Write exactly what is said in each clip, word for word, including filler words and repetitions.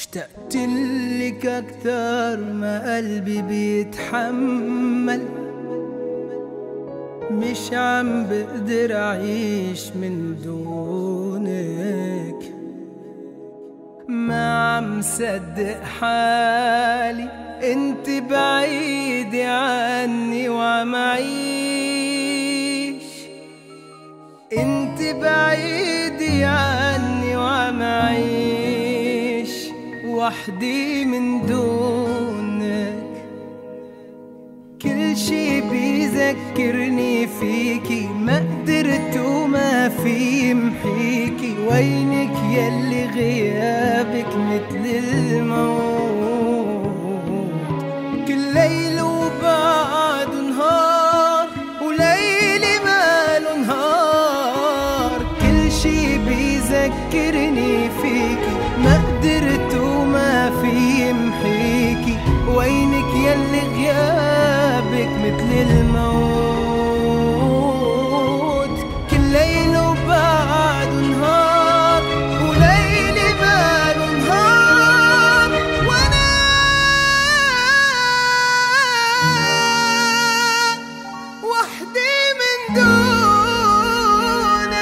اشتقت لك أكتر ما قلبي بيتحمل، مش عم بقدر أعيش من دونك، ما عم صدق حالي انت بعيدة عني وعم أعيش، انت بعيدة عني وعم أعيش وحدي من دونك. كل شي بيذكرني فيكي، ما قدرت وما في محيكي، وينك يلي غيابك مثل الموت. كل ليل وبعد نهار وليلي ماله نهار، كل شي بيذكرني فيكي، ما قدرت وما في محيكي، وينك يلي غيابك مثل الموت. كل ليل وبعد نهار وليلي ماله نهار، وانا وحدي من دونك.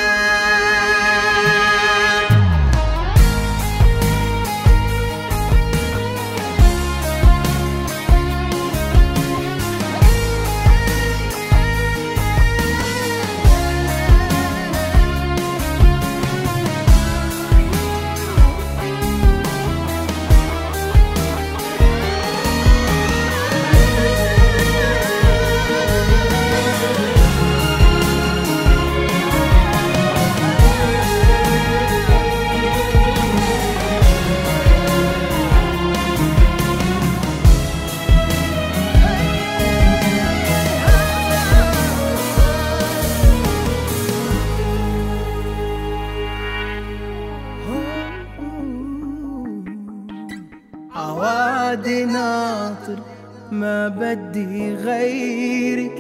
عوادي ناطر ما بدي غيرك،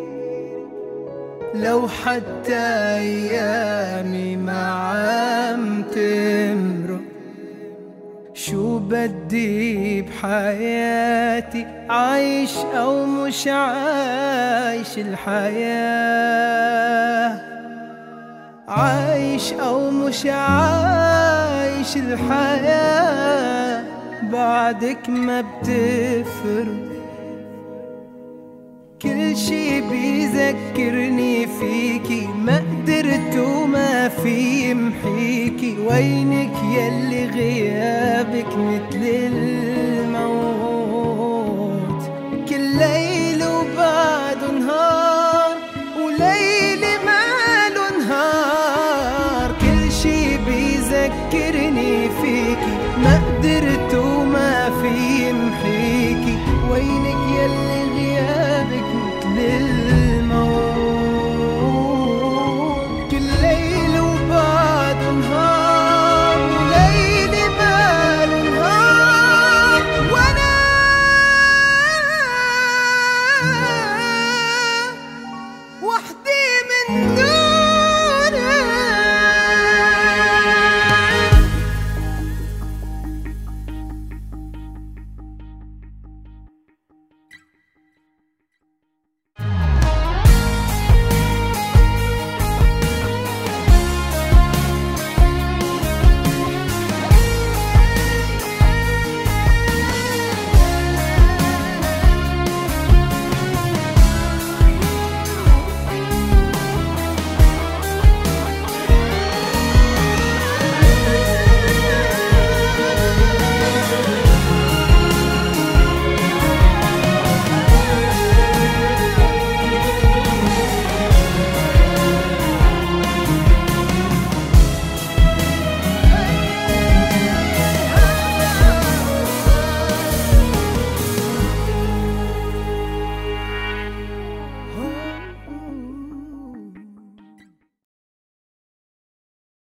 لو حتى أيامي ما عم تمرق. شو بدي بحياتي، عايش أو مش عايش الحياة، عايش أو مش عايش الحياة، بعدك ما بتفرق. كل شي بيذكرني فيكي، ما قدرت وما في محيكي، وينك يلي غيابك مثل